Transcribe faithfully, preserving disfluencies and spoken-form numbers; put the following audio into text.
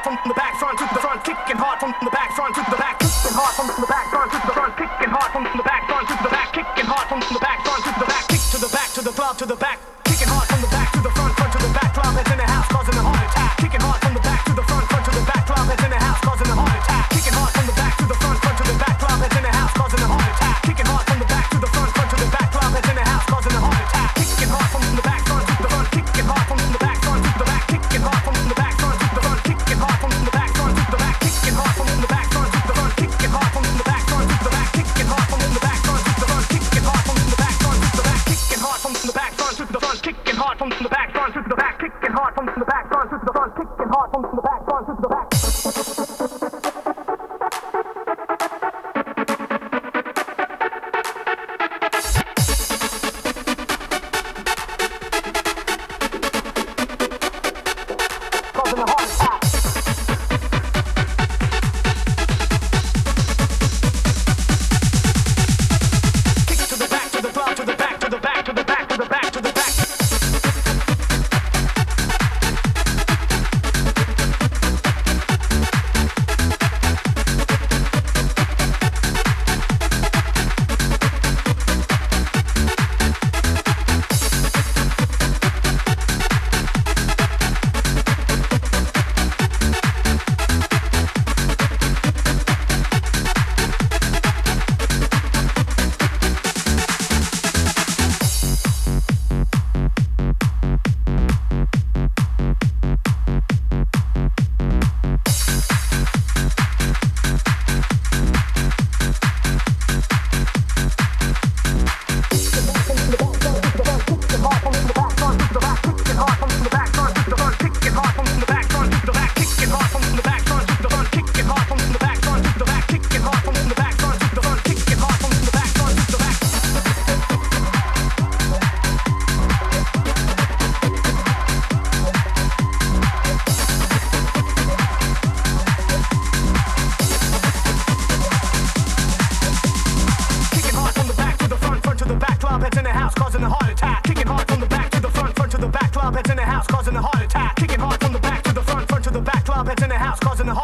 from the back, front to the front, kicking hard from the back, front to the back, kicking hard from the back, front to the front, kicking hard from the back, front to the back, kicking hard from the back, front to the back, kick to the back, to the club, to the back, kicking hard from the back to the front, front to the back, club heads in the house causing a heart attack, kicking hard from the back to the front, front to the back, club heads in the house causing a heart attack, kicking hard from the back to the front, front to the back, club heads in the house causing a heart attack, kicking hard from the back to the front, front to the back, club heads in the house causing a heart attack, kicking hard from the back, front to the front, kicking hard from the back, front to the back, kicking hard from the back, front to the front, kicking hard from the back, front to the back, kicking hard from the back, front to the front, kicking hard from the back, front to the back, kicking hard from the back, front to the front, kicking hard from the back, front to the back, kicking hard from the back, front to the front, kicking hard from the back, front to the back, kicking hard from the back, front to the front, kicking hard from the back, front to the back. Causing a heart attack. Kick to the back, to the club, to the back, to the back, to the back, to the back, to the back. Heads in the house causing a heart attack. Kicking hard from the back to the front, front to the back. Club heads in the house causing a heart attack. Kicking hard from the back to the front, front to the back. Club heads in the house causing a heart